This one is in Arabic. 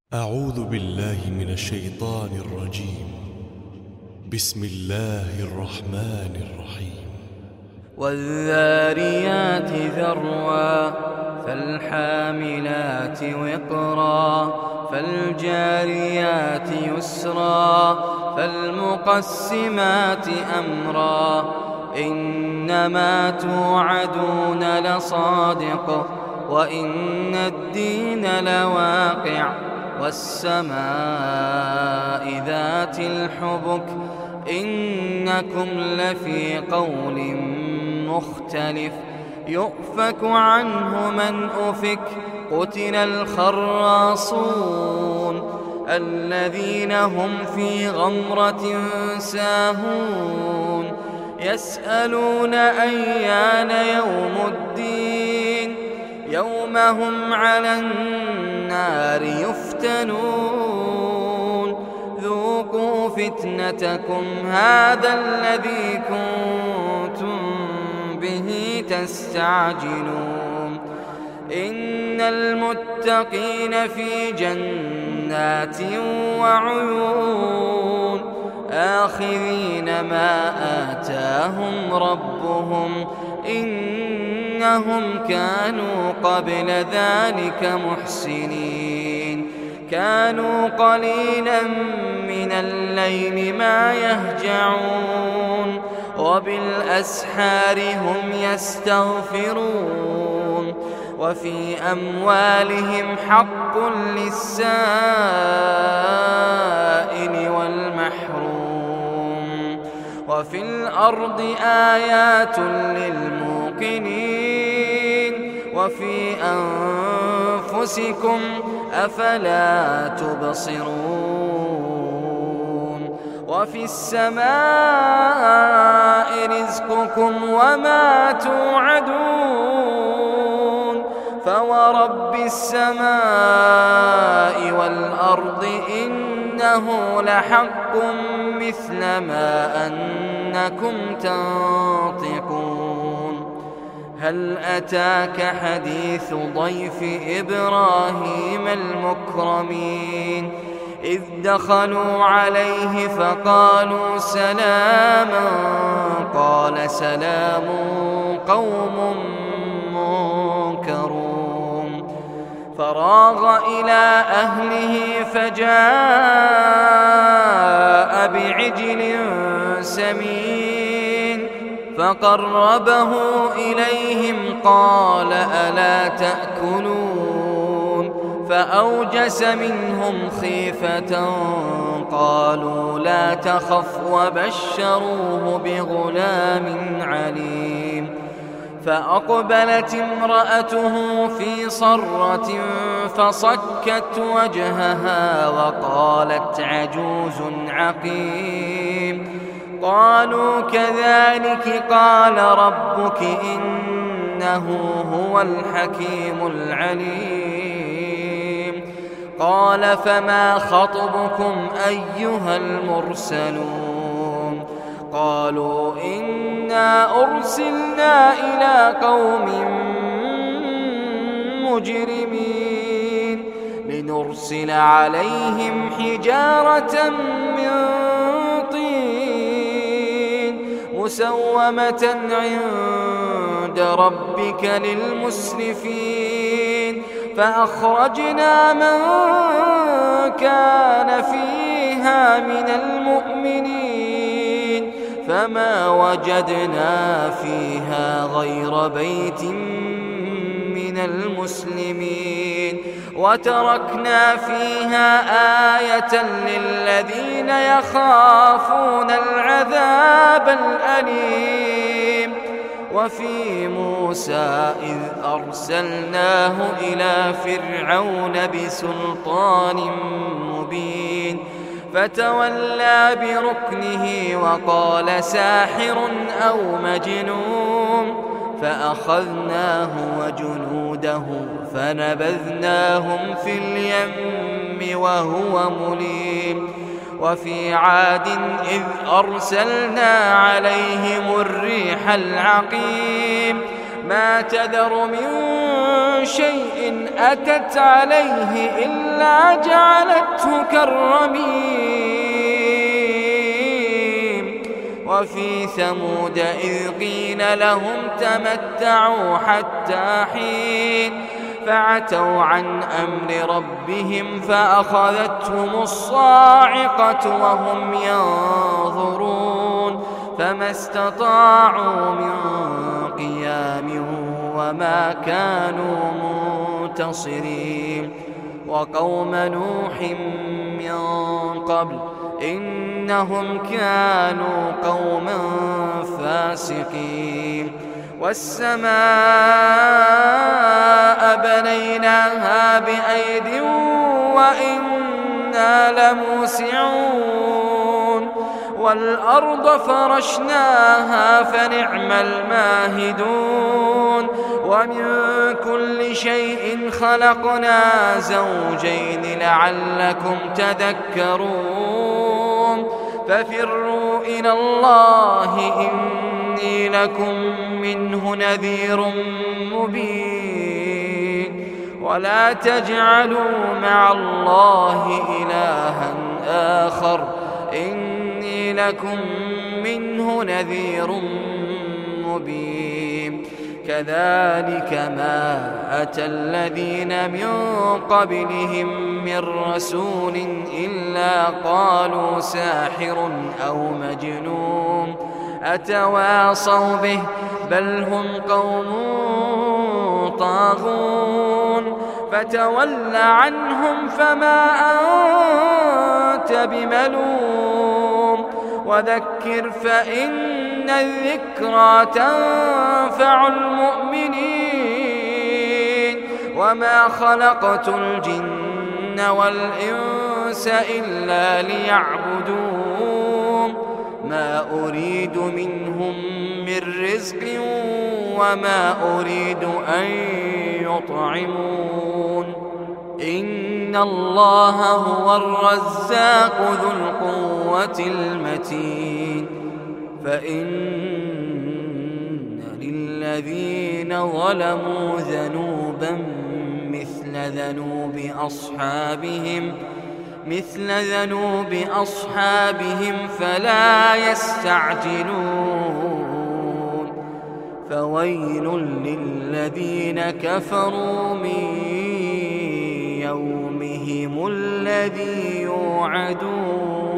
أعوذ بالله من الشيطان الرجيم. بسم الله الرحمن الرحيم. والذاريات ذروا فالحاملات وقرا فالجاريات يسرا فالمقسمات أمرا إنما توعدون لصادق وإن الدين لواقع والسماء ذات الحبك إنكم لفي قول مختلف يؤفك عنه من أفك قتل الخراصون الذين هم في غمرة ساهون يسألون أيان يوم الدين يوم هم على النار يفتنون ذوقوا فتنتكم هذا الذي كنتم به تستعجلون إن المتقين في جنات وعيون آخذين ما آتاهم ربهم إنهم كانوا قبل ذلك محسنين كانوا قليلا من الليل ما يهجعون وبالأسحار هم يستغفرون وفي أموالهم حق للسائل والمحروم وفي الأرض آيات للموقنين وفي أنفسكم أفلا تبصرون وفي السماء رزقكم وما توعدون فورب السماء والأرض إنه لحق مثل ما أنكم تنطقون هل أتاك حديث ضيف إبراهيم المكرمين إذ دخلوا عليه فقالوا سلاما قال سلام قوم منكرون فراغ إلى أهله فجاء بعجل سمين فقربه إليهم قال ألا تأكلون فأوجس منهم خيفة قالوا لا تخف وبشروه بغلام عليم فأقبلت امرأته في صرة فصكت وجهها وقالت عجوز عقيم قالوا كذلك قال ربك إنه هو الحكيم العليم قال فما خطبكم أيها المرسلون قالوا إنا أرسلنا إلى قوم مجرمين لنرسل عليهم حجارة من طين مسومة عند ربك للمسرفين فأخرجنا من كان فيها من المؤمنين فما وجدنا فيها غير بيت من المسلمين وتركنا فيها آية للذين يخافون العذاب الأليم وفي موسى إذ أرسلناه إلى فرعون بسلطان مبين فتولى بركنه وقال ساحر أو مجنون فأخذناه وجنوده فنبذناهم في اليم وهو مليم وفي عاد إذ أرسلنا عليهم الريح العقيم ما تذر من شيء أتت عليه إلا جعلته كالرميم وفي ثمود إذ قيل لهم تمتعوا حتى حين فعتوا عن أمر ربهم فأخذتهم الصاعقة وهم ينظرون فما استطاعوا من قيام وما كانوا منتصرين وقوم نوح من قبل إنهم كانوا قوما فاسقين والسماء بنيناها بأيد وإنا لموسعون والأرض فرشناها فنعم الماهدون ومن كل شيء خلقنا زوجين لعلكم تذكرون ففروا إلى الله إني لكم منه نذير مبين ولا تجعلوا مع الله إلها آخر إني لكم منه نذير مبين كذلك ما أتى الذين من قبلهم من رسول إلا قالوا ساحر أو مجنون أتواصوا به بل هم قوم طاغون فتول عنهم فما أنت بملوم وذكر فإن الذكرى تنفع المؤمنين وما خلقت الجن والإنس إلا ليعبدون ما أريد منهم من رزق وما أريد أن يطعمون إن الله هو الرزاق ذو القوة المتين فإن للذين ظلموا ذنوبا مثل ذنوب أصحابهم فلا يستعجلون فويل للذين كفروا من يومهم الذي يوعدون